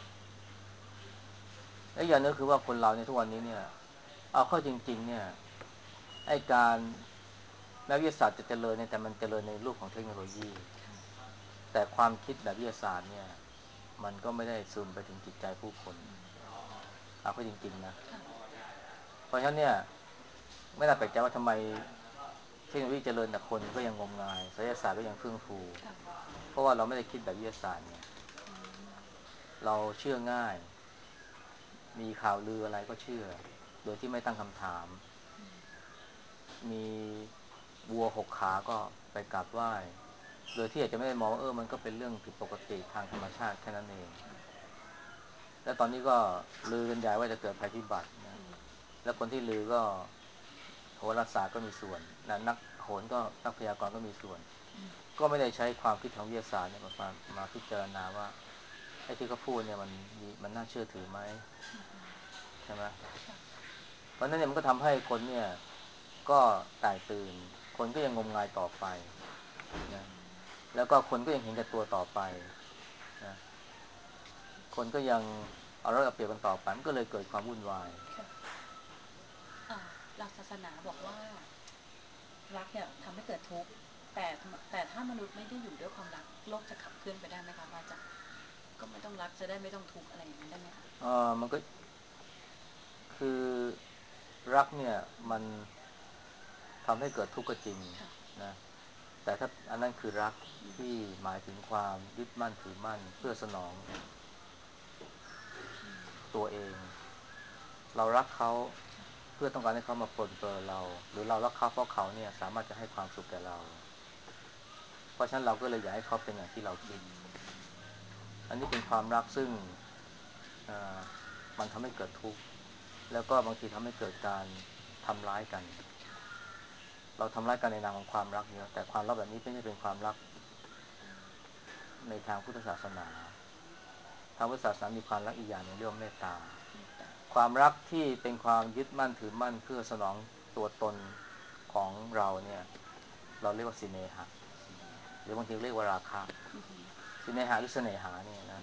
และอย่างนึงคือว่าคนเราในทุกวันนี้เนี่ยเอาเข้าจริงๆเนี่ยไอ้การแม้วิทยาศาสตร์จะเจริญเนี่ยแต่มันเจริญในรูปของเทคโนโลยีแต่ความคิดแบบวิทยาศาสตร์เนี่ยมันก็ไม่ได้ซึมไปถึงจิตใจผู้คนเอาเข้าจริงๆนะเพราะฉะนั้นเนี่ยไม่น่าแปลกใจว่าทำไมเทคโนโลยีเจริญแต่คนก็ยังงมงายไสยศาสตร์ก็ยังเฟื่องฟูเพราะว่าเราไม่ได้คิดแบบวิทยาศาสตร์เนี่ยเราเชื่อง่ายมีข่าวลืออะไรก็เชื่อโดยที่ไม่ตั้งคำถามมีวัว6 ขาก็ไปกราบไหว้โดยที่อาจจะไม่ได้มองว่ามันก็เป็นเรื่องผิดปกติทางธรรมชาติแค่นั้นเองและตอนนี้ก็ลือกันใหญ่ว่าจะเกิดภัยพิบัตินะแล้วคนที่ลือก็โหราศาสตร์ก็มีส่วนนะนักโหรก็นักพยากรณ์ก็มีส่วนก็ไม่ได้ใช้ความคิดทางวิทยาศาสตร์เนี่ยมาพิจารณาว่าไอ้ที่เขาพูดเนี่ยมันน่าเชื่อถือไหมใช่ไหมเพราะนั้นเนี่ยมันก็ทำให้คนเนี่ยก็แตกตื่นคนก็ยังงมงายต่อไปนะแล้วก็คนก็ยังเห็นแก่ตัวต่อไปนะคนก็ยังเอารัดเอาเปรียบกันต่อไปมันก็เลยเกิดความวุ่นวายหลักศาสนาบอกว่ารักเนี่ยทำให้เกิดทุกข์แต่แต่ถ้ามนุษย์ไม่ได้อยู่ด้วยความรักโลกจะขับเคลื่อนไปได้ไหมคะอาจารย์ก็ไม่ต้องรักจะได้ไม่ต้องทุกข์อะไรอย่างนั้นได้ไหมคะมันก็คือรักเนี่ยมันทำให้เกิดทุกข์ก็จริงนะแต่ถ้าอันนั้นคือรักที่หมายถึงความยึดมั่นถือมั่นเพื่อสนองตัวเองเรารักเขาเพื่อต้องการให้เขามาปลนเปลือเราหรือเรารักเขาเพราะเขาเนี่ยสามารถจะให้ความสุขแก่เราเพราะฉะนั้นเราก็เลยอยากให้เขาเป็นอย่างที่เราคิดอันนี้เป็นความรักซึ่งมันทำให้เกิดทุกข์แล้วก็บางทีทำให้เกิดการทำร้ายกันเราทำร้ายกันในนามของความรักเนี่ยแต่ความรักแบบนี้ไม่ใช่เป็นความรักในทางพุทธศาสนาทางพุทธศาสนามีความรักอีกอย่างหนึ่งเรียกว่าเมตตาความรักที่เป็นความยึดมั่นถือมั่นเพื่อสนองตัวตนของเราเนี่ยเราเรียกว่าสิเนหะหรือบางทีเรียกว่าราคะสิเนหะหรือเสน่หาเนี่ยนะ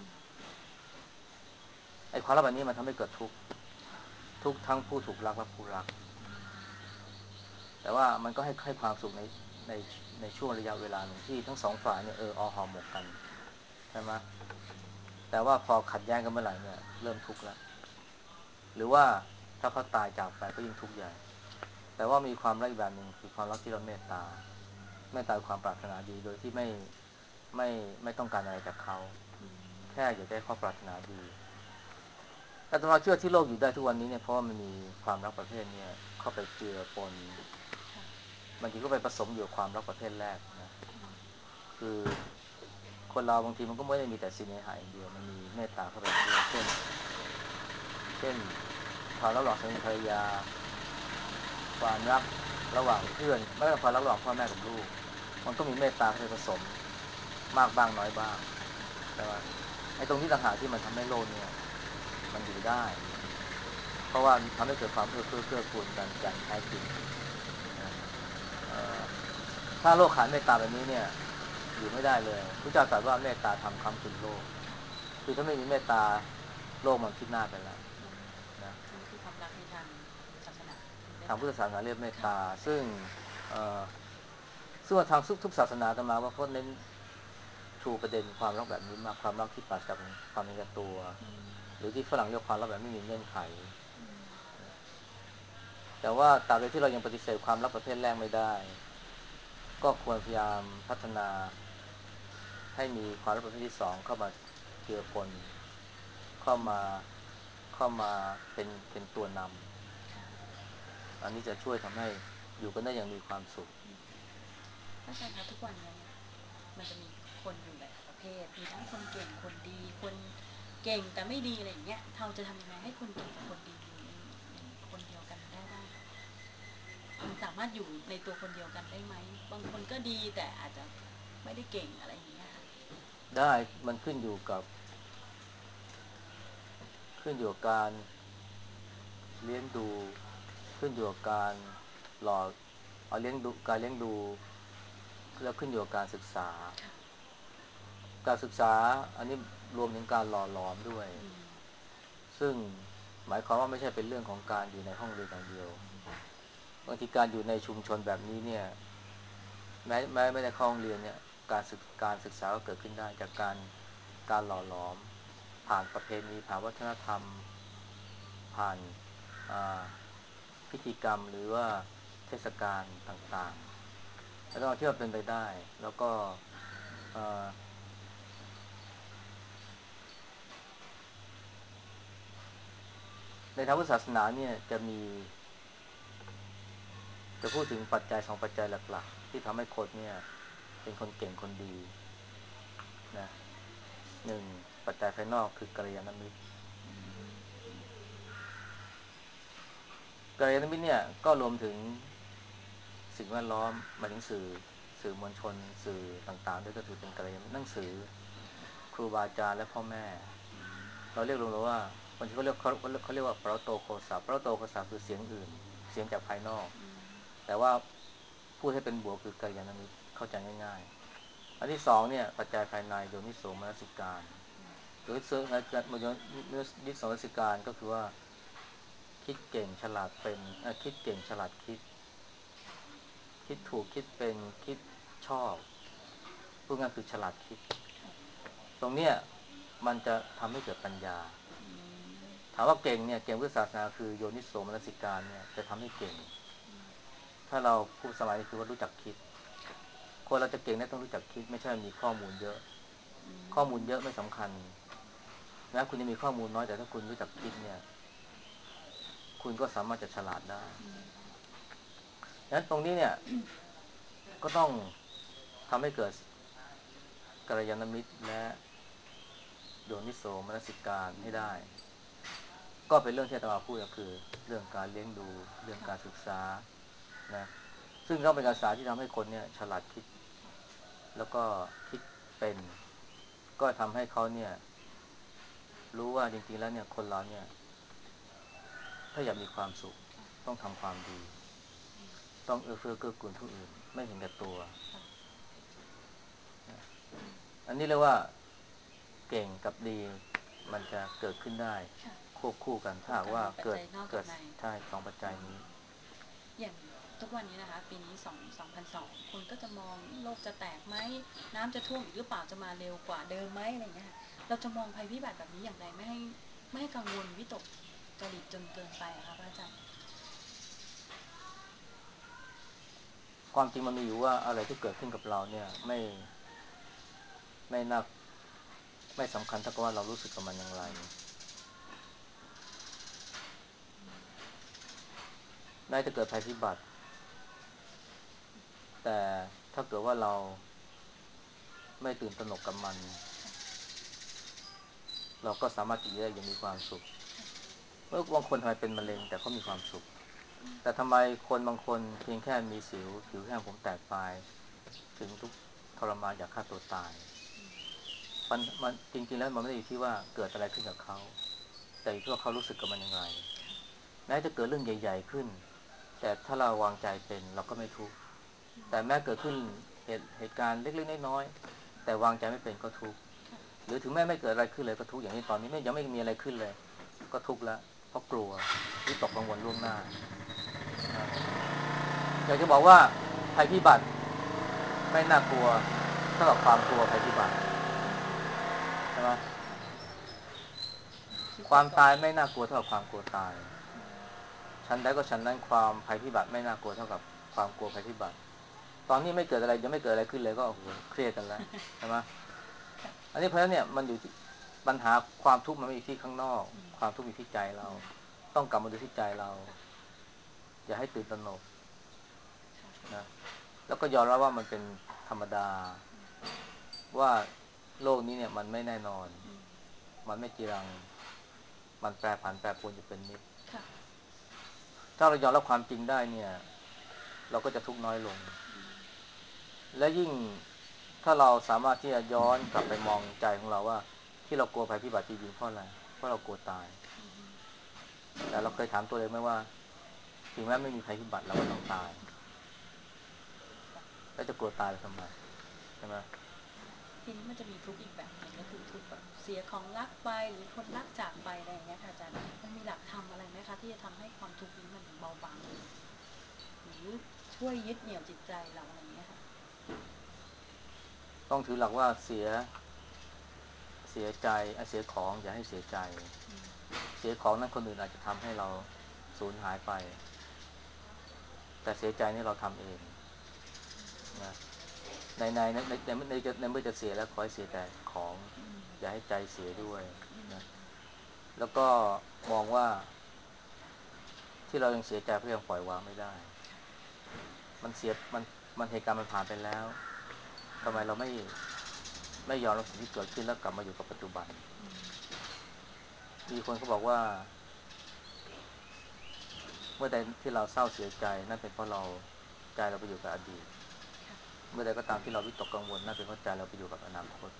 ไอ้ความรักแบบนี้มันทำให้เกิดทุกทั้งผู้ถูกรักและผู้รักแต่ว่ามันก็ให้ความสุขในในช่วงระยะเวลาหนึ่งที่ทั้งสองฝ่ายเนี่ยหอมหมกกันใช่ไหมแต่ว่าพอขัดแย้งกันเมื่อไหร่เนี่ยเริ่มทุกข์แล้วหรือว่าถ้าเขาตายจากไปก็ยิ่งทุกข์ใหญ่แต่ว่ามีความรักอีกแบบหนึ่งคือความรักที่เราเมตตาความปรารถนาดีโดยที่ไม่ไม่ต้องการอะไรจากเขาแค่อยากได้เขาปรารถนาดีอาตมาเชื่อที่โลกอยู่ได้ทุกวันนี้เนี่ยเพราะว่ามันมีความรักประเภทเนี่ยเข้าไปเจือปนบางทีก็ไปผสมอยู่กับความรักประเภทแรกนะคือคนเราบางทีมันก็ไม่ได้มีแต่สิเนหาอย่างเดียวมันมีเมตตาเข้าไปด้วยเช่นความรักระหว่างสามีภรรยาความรักระหว่างเพื่อนไม่ใช่ความรักระหว่างพ่อแม่กับลูกมันก็มีเมตตาเข้าไปผสมมากบ้างน้อยบ้างใช่ไหมไอ้ตรงนี้ต่างหากที่มันทำให้โลกเนี่ยมันอยู่ได้เพราะว่าทำให้เกิดความเกื้อกูลกันอย่างแท้จริงนะถ้าโลกขาดเมตตาแบบนี้เนี่ยอยู่ไม่ได้เลยพระเจ้าตรัสว่าเมตตาทำค้ำจุนโลกคือถ้าไม่มีเมตตาโลกมันพินาศไปแล้วนะนี่คือความรักในทางศาสนาคือเมทางพุทตตาธศาสนาเรียกเมตตาเอ่อซึ่งทางทุกศาสนากันมาว่าเขาเน้นชูประเด็นความรักแบบนี้มากความรักที่ปราศจากความเห็นแก่ตัวหรือที่ฝรั่งเรียกความรักแบบไม่มีเงื่อนไขแต่ว่าตราบใดที่เรายังปฏิเสธความรักประเภทแรกไม่ได้ก็ควรพยายามพัฒนาให้มีความรับผิดชอบที่สองเข้ามาเจือปนเข้ามาเป็นตัวนำอันนี้จะช่วยทำให้อยู่กันได้อย่างมีความสุขอาจารย์คะทุกวันนี้เนี่ยมันจะมีคนอยู่หลายประเภทมีทั้งคนเก่งคนดีคนเก่งแต่ไม่ดีอะไรอย่างเงี้ยเราจะทำยังไงให้คนเก่งกับคนดีอยู่ในคนเดียวกันได้บ้างมันสามารถอยู่ในตัวคนเดียวกันได้ไหมบางคนก็ดีแต่อาจจะไม่ได้เก่งอะไรอย่างเงี้ยค่ะได้มันขึ้นอยู่กับการเลี้ยงดูขึ้นอยู่กับการหล่อเอาเลี้ยงดูการเลี้ยงดูแล้วขึ้นอยู่กับการศึกษาการศึกษาอันนี้รวมถึงการหล่อหลอมด้วยซึ่งหมายความว่าไม่ใช่เป็นเรื่องของการอยู่ในห้องเรียนอย่างเดียวบางทีการอยู่ในชุมชนแบบนี้เนี่ยแม้ไม่ได้เข้าห้องเรียนเนี่ยการศึกษาก็เกิดขึ้นได้จากการหล่อหลอมผ่านประเพณีผ่านวัฒนธรรมผ่านพิธีกรรมหรือว่าเทศกาลต่างๆแล้วก็ที่ว่าเป็นไปได้แล้วก็ในทางพุทธศาสนาเนี่ยจะพูดถึงปัจจัย2ปัจจัยหลักๆที่ทำให้คนเนี่ยเป็นคนเก่งคนดีนะ1ปัจจัยภายนอกคือกัลยาณมิตรกัลยาณมิตรเนี่ยก็รวมถึงสิ่งแวดล้อมหมายถึงสื่อมวลชนสื่อต่างๆด้วยก็ถือเป็นกัลยาณมิตรหนังสือครูบาอาจารย์และพ่อแม่เราเรียกรวมๆว่าบางทีเขาเรียกว่าปรโตโคสาปรโตโคสาคือเสียงอื่นเสียงจากภายนอกแต่ว่าพูดให้เป็นบวกคือกัลยาณมิตรเข้าใจง่ายๆอันที่สองเนี่ยปัจจัยภายในโยนิโสมนสิการโดยนิโสมนสิการก็คือว่าคิดเก่งฉลาดเป็นคิดเก่งฉลาดคิดถูกคิดเป็นคิดชอบพูดง่ายคือฉลาดคิดตรงเนี้ยมันจะทำให้เกิดปัญญาถามว่าเก่งเนี่ยเก่งพุทธศาสนาคือโยนิโสมนสิการเนี่ยจะทำให้เก่งถ้าเราพูดสมัยนี้คือว่ารู้จักคิดคนเราจะเก่งเนี่ยต้องรู้จักคิดไม่ใช่มีข้อมูลเยอะข้อมูลเยอะไม่สำคัญนะคุณจะมีข้อมูลน้อยแต่ถ้าคุณรู้จักคิดเนี่ยคุณก็สามารถจะฉลาดได้ดังนั้นตรงนี้เนี่ยก็ต้องทำให้เกิดกัลยาณมิตรและโยนิโสมนสิการให้ได้ก็เป็นเรื่องที่อาตมาพูดก็คือเรื่องการเลี้ยงดูเรื่องการศึกษานะซึ่งต้องเป็นการศึกษาที่ทำให้คนเนี่ยฉลาดคิดแล้วก็คิดเป็นก็ทำให้เขาเนี่ยรู้ว่าจริงๆแล้วเนี่ยคนเราเนี่ยถ้าอยากมีความสุขต้องทำความดีต้องเอื้อเฟื้อเกื้อกูลผู้อื่นไม่เห็นแก่ตัวอันนี้เรียกว่าเก่งกับดีมันจะเกิดขึ้นได้ควบคู่กันถ้าหากว่าเกิดใช่สองปัจจัยนี้อย่างทุกวันนี้นะคะปีนี้2002คนก็จะมองโลกจะแตกไหมน้ำจะท่วมอีกหรือเปล่าจะมาเร็วกว่าเดิมไหมอะไรอย่างเงี้ยค่ะเราจะมองภัยพิบัติแบบนี้อย่างไรไม่ให้กังวลวิตกจริตจนเกินไปอะค่ะพระอาจารย์ความจริงมันมีอยู่ว่าอะไรที่เกิดขึ้นกับเราเนี่ยไม่น่าไม่สำคัญเท่ากับว่าเรารู้สึกกับมันอย่างไรแม้จะเกิดภัยพิบัติแต่ถ้าเกิดว่าเราไม่ตื่นตระหนกกับมันเราก็สามารถอยู่ได้อย่างมีความสุขเมื่อบางคนทำไมเป็นมะเร็งแต่เขามีความสุขแต่ทำไมคนบางคนเพียงแค่มีสิวผิวแห้งผมแตกปลายถึงทุกทรมานอยากฆ่าตัวตายมันจริงๆแล้วมันไม่ได้อยู่ที่ว่าเกิดอะไรขึ้นกับเขาแต่อยู่ที่ว่าเขารู้สึกกับมันอย่างไรแม้จะเกิดเรื่องใหญ่ๆขึ้นแต่ถ้าเราวางใจเป็นเราก็ไม่ทุกข์แต่แม้เกิดขึ้นเหตุการณ์เล็กๆน้อยๆแต่วางใจไม่เป็นก็ทุกข์หรือถึงแม้ไม่เกิดอะไรขึ้นเลยก็ทุกข์อย่างนี้ตอนนี้ยังไม่มีอะไรขึ้นเลยก็ทุกข์แล้วเพราะกลัววิตกกังวลล่วงหน้าอยากจะบอกว่าภัยพิบัติไม่น่ากลัวเท่ากับความกลัวภัยพิบัติใช่ไหมความตายไม่น่ากลัวเท่ากับความกลัวตายชั้นใดก็ชั้นนั้นความภัยพิบัติไม่น่ากลัวเท่ากับความกลัวภัยพิบัติตอนนี้ไม่เกิดอะไรยังไม่เกิดอะไรขึ้นเลยก็โอ้โหเครียดกันแล้วใช่ไหมอันนี้เพราะฉะนั้นเนี่ยมันอยู่ที่ปัญหาความทุกข์มันไม่อยู่ที่ข้างนอกความทุกข์อยู่ที่ใจเราต้องกลับมาดูที่ใจเราอย่าให้ตื่นตระหนกนะแล้วก็ยอมรับว่ามันเป็นธรรมดาว่าโลกนี้เนี่ยมันไม่แน่นอนมันไม่จีรังมันแปรผันแปรปรวนอยู่เป็นนิดถ้าเรายอมรับความจริงได้เนี่ยเราก็จะทุกข์น้อยลงและยิ่งถ้าเราสามารถที่จะย้อนกลับไปมองใจของเราว่าที่เรากลัวภัยพิบัติจริงๆเพราะอะไรเพราะเรากลัวตายแต่เราเคยถามตัวเองไหมว่าถึงแม้ไม่มีภัยพิบัติเราก็ต้องตายแล้วจะกลัวตายไปทำไมใช่ไหมทีนี้มันจะมีทุกข์อีกแบบหนึ่งก็คือทุกข์แบบเสียของรักไปหรือคนรักจากไปอะไรอย่างเงี้ยค่ะอาจารย์มันมีหลักธรรมอะไรไหมคะที่จะทำให้ความทุกข์นี้มันเบาบางหรือช่วยยึดเหนี่ยวจิตใจเราอะไรอย่างเงี้ยค่ะต้องถือหลักว่าเสียใจเสียของอย่าให้เสียใจเสียของนั้นคนอื่นอาจจะทำให้เราสูญหายไปแต่เสียใจนี่เราทำเองนะในเมื่อจะเสียแล้วขอให้เสียแต่ของอย่าให้ใจเสียด้วยนะแล้วก็มองว่าที่เรายังเสียใจเพราะยังปล่อยวางไม่ได้มันเสียมันเหตุการณ์มันผ่านไปแล้วทำไมเราไม่ยอมรับสิ่งที่เกิดขึ้นแล้วกลับมาอยู่กับปัจจุบันมีคนเขาบอกว่าเมื่อใดที่เราเศร้าเสียใจนั่นเป็นเพราะเราใจเราไปอยู่กับอดีตเมื่อใดก็ตามที่เราวิตกกังวลนั่นเป็นเพราะใจเราไปอยู่กับอนาคต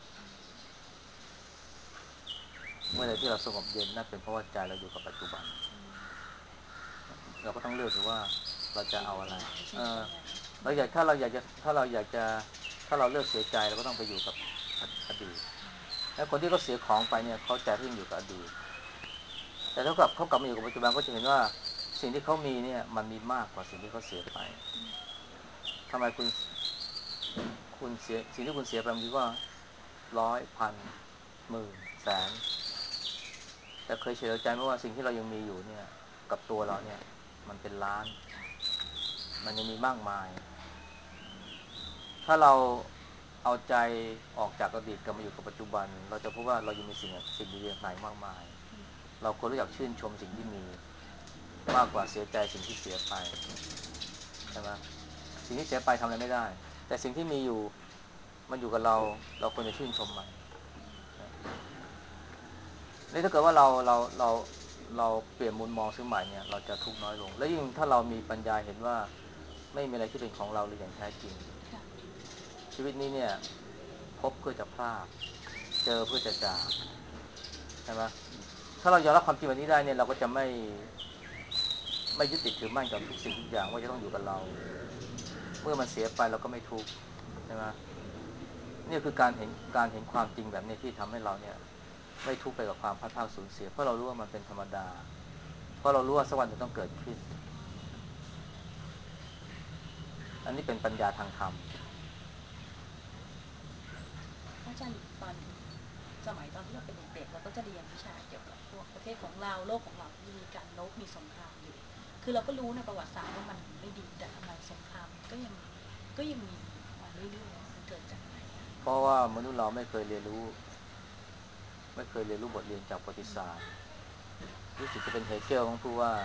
เมื่อใดที่เราสงบเย็นนั่นเป็นเพราะว่าใจเราอยู่กับปัจจุบันเราก็ต้องเลือกดูว่าเราจะเอาอะไรเราอยากถ้าเราอยากจะถ้าเราอยากจะถ้าเราเลือกเสียใจเราก็ต้องไปอยู่กับอดีตแล้วคนที่เขาเสียของไปเนี่ยเขาใจเขายังอยู่กับอดีตแต่เท่ากับเขากลับมาอยู่กับปัจจุบันก็จะเห็นว่าสิ่งที่เขามีเนี่ยมันมีมากกว่าสิ่งที่เขาเสียไปทำไมคุณเสียสิ่งที่คุณเสียไปมันดีว่าร้อยพันหมื่นแสนแต่เคยเฉลียวใจไหมว่าสิ่งที่เรายังมีอยู่เนี่ยกับตัวเราเนี่ยมันเป็นล้านมันยังมีมากมายถ้าเราเอาใจออกจากอดีตกลับมาอยู่กับปัจจุบันเราจะพบว่าเรายังมีสิ่งดีๆใหม่มากมายเราควรรู้จักชื่นชมสิ่งที่มีมากกว่าเสียใจสิ่งที่เสียไปใช่ไหมสิ่งที่เสียไปทำอะไรไม่ได้แต่สิ่งที่มีอยู่มันอยู่กับเราเราควรจะชื่นชมมันนี่ถ้าเกิดว่าเราเปลี่ยนมุมมองซึ่งใหม่เนี่ยเราจะทุกข์น้อยลงและยิ่งถ้าเรามีปัญญาเห็นว่าไม่มีอะไรที่เป็นของเราเลยอย่างแท้จริงชีวิตนี้เนี่ยพบเพื่อจะพลาดเจอเพื่อจะจากใช่ไหมถ้าเรายอมรับความจริงแบบนี้ได้เนี่ยเราก็จะไม่ยึดติดถือมั่นกับทุกสิ่งทุกอย่างว่าจะต้องอยู่กับเราเมื่อมันเสียไปเราก็ไม่ทุกข์ใช่ไหมนี่คือการเห็นความจริงแบบนี้ที่ทำให้เราเนี่ยไม่ทุกข์ไปกับความพัดพรากสูญเสียเพราะเรารู้ว่ามันเป็นธรรมดาเพราะเรารู้ว่าสักวันจะต้องเกิดขึ้นอันนี้เป็นปัญญาทางธรรมอาจารย์ตอนสมัยตอนที่เราเป็นเด็กๆเราก็จะเรียนวิชาเกี่ยวกับพวกประเทศของเราโลกของเราที่มีการรบมีสงครามอยู่คือเราก็รู้ในประวัติศาสตร์ว่ามันไม่ดีแต่ทำไมสงครามก็ยังมีมาเรื่อยๆมันเกิดจากอะไรเพราะว่ามนุษย์เราไม่เคยเรียนรู้บทเรียนจากประวัติศาสตร์รู้สึกจะเป็นเฮเกลของผู้ว่า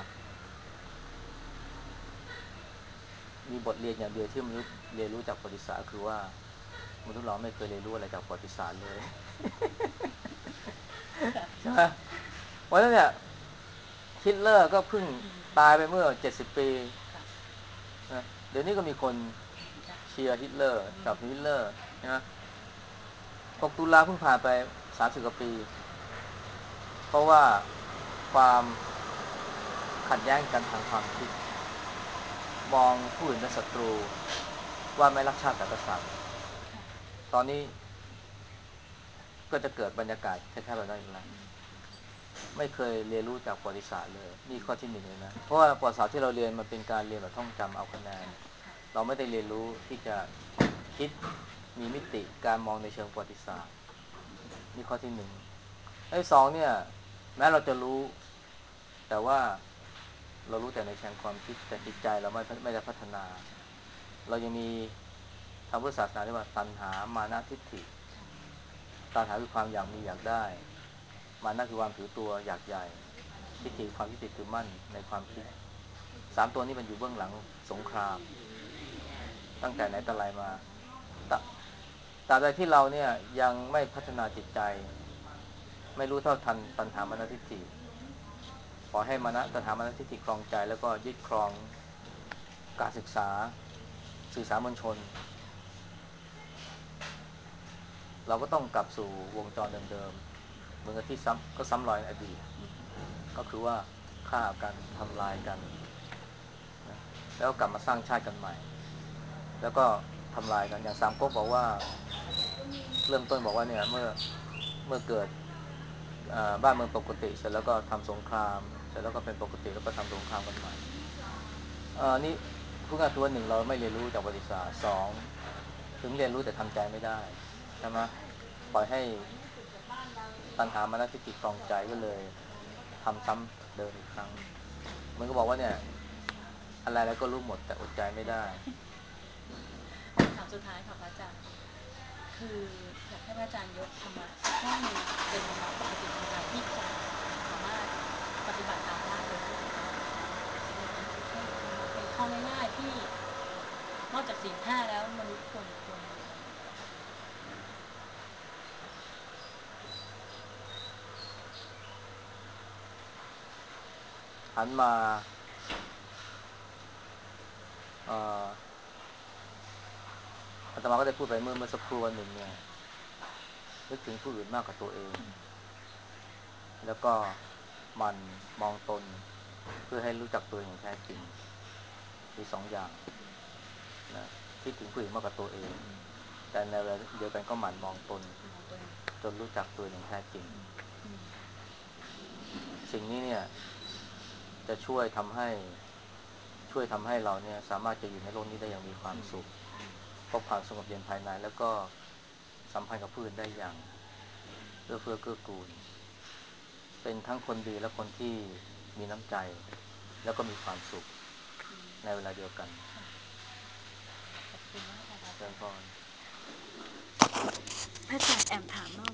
มีบทเรียนอย่างเดียวที่มนุษย์เรียนรู้จากประวัติศาสตร์คือว่ามนุษย์เราไม่เคยเรียนรู้อะไรจากประวัติศาสตร์เลยใช่ไหมเพราะฉะนั้นเนี่ยฮิตเลอร์ก็เพิ่งตายไปเมื่อ70 ปีนะเดี๋ยวนี้ก็มีคนเชียร์ฮิตเลอร์กับฮิตเลอร์นะ6 ตุลาเพิ่งผ่านไป30 กว่าปีเพราะว่าความขัดแย้งกันทางความคิดมองผู้อื่นเป็นศัตรูว่าไม่รักชาติแต่กษัตริย์ตอนนี้ก็จะเกิดบรรยากาศคล้ายๆแบบนั้นอีกแล้วไม่เคยเรียนรู้จากประวัติศาสตร์เลยนี่ข้อที่หนึ่งเลยนะเพราะว่าประวัติศาสตร์ที่เราเรียนมันเป็นการเรียนแบบท่องจำเอาคะแนนเราไม่ได้เรียนรู้ที่จะคิดมีมิติการมองในเชิงประวัติศาสตร์นี่ข้อที่หนึ่งข้อที่สองเนี่ยแม้เราจะรู้แต่ว่าเรารู้แต่ในเชิงความคิดแต่จิตใจเราไม่ได้พัฒนาเรายังมีทางพุทธศาสนาเรียกว่าตัณหามานะทิฏฐิตัณหาคือความอยากมีอยากได้มานะคือความถือตัวอยากใหญ่ทิฏฐิความยึดติดถือมั่นในความคิดสามตัวนี้มันอยู่เบื้องหลังสงครามตั้งแต่ไหนแต่ไรมาตตราบใดที่เราเนี่ยยังไม่พัฒนาจิตใจไม่รู้เท่าทันตัณหามานะทิฏฐิปล่อยให้มานะตัณหามานะทิฏฐิครองใจแล้วก็ยึดครองการศึกษาสื่อสารมวลชนเราก็ต้องกลับสู่วงจรเดิมๆเหมือนกับที่ซ้ำรอยในอดีตก็คือว่าฆ่ากันทำลายกันนะแล้วกลับมาสร้างชาติกันใหม่แล้วก็ทำลายกันอย่างสามก๊กบอกว่าเริ่มต้นบอกว่าเนี่ยเมื่อเกิดบ้านเมืองปกติเสร็จแล้วก็ทำสงครามเสร็จแล้วก็เป็นปกติแล้วก็ทำสงครามกันใหม่นี่พูดง่ายคือว่าหนึ่งเราไม่เรียนรู้จากประวัติศาสตร์สองถึงเรียนรู้แต่ทำใจไม่ได้ใช่ไหมปล่อยให้ตัณหามานะทิฏฐิครองใจก็เลยทำซ้ำเดิมอีกครั้งมันก็บอกว่าเนี่ยอะไรแล้วก็รู้หมดแต่อดใจไม่ได้คำถามสุดท้ายค่ะพระอาจารย์คืออยากให้พระอาจารย์ยกธรรมะสักข้อหนึ่งเป็นธรรมะปกติธรรมดาที่จะสามารถปฏิบัติตามได้โดยที่ให้ธรรมะเป็นข้อง่ายๆที่นอกจากศีลห้าแล้วมนุษย์ควรมีอะไรอีกบ้างหันมาอาตมาก็ได้พูดไปเมื่อสักครู่วันหนึ่งเนี่ยนึกถึงผู้อื่นมากกว่าตัวเองแล้วก็มันมองตนเพื่อให้รู้จักตัวเองอย่างแท้จริงมีสองอย่างนะคิดถึงผู้อื่นมากกว่าตัวเองแต่ในเวลาเดียวกันก็หมั่นมองตนจนรู้จักตัวเองอย่างแท้จริงสิ่งนี้เนี่ยจะช่วยทำให้เราเนี่ยสามารถจะอยู่ในโลกนี้ได้อย่างมีความสุขพบความสงบเย็นภายในแล้วก็สัมพันธ์กับผู้อื่นได้อย่างเอื้อเฟื้อเกื้อกูลเป็นทั้งคนดีและคนที่มีน้ำใจแล้วก็มีความสุขในเวลาเดียวกันขอบคุณมากค่ะอาจารย์เชิญพรอาจารย์แอมถามนอก